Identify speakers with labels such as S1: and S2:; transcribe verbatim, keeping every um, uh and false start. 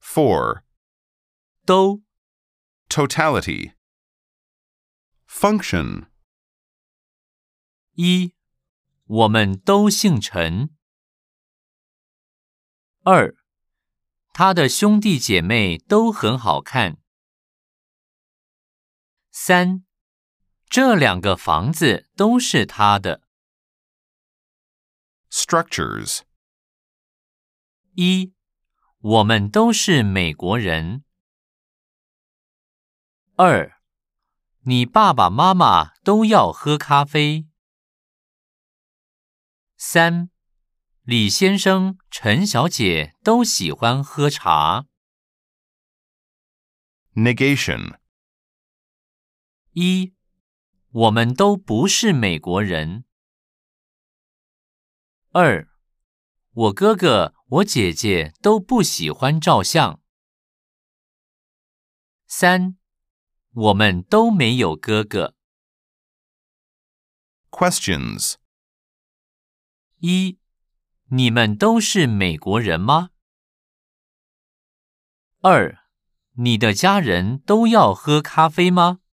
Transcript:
S1: For.
S2: 都
S1: Totality. Function.
S2: 一，我们都姓陈。二，他的兄弟姐妹都很好看。三，这两个房子都是他的。
S1: Structures.
S2: 一，我们都是美国人。二，你爸爸妈妈都要喝咖啡。三，李先生、陈小姐都喜欢喝茶。
S1: Negation.
S2: 一，我们都不是美国人。二，我哥哥、我姐姐都不喜欢照相。三，我们都没有哥哥。
S1: Questions.
S2: 一，你们都是美国人吗？二，你的家人都要喝咖啡吗？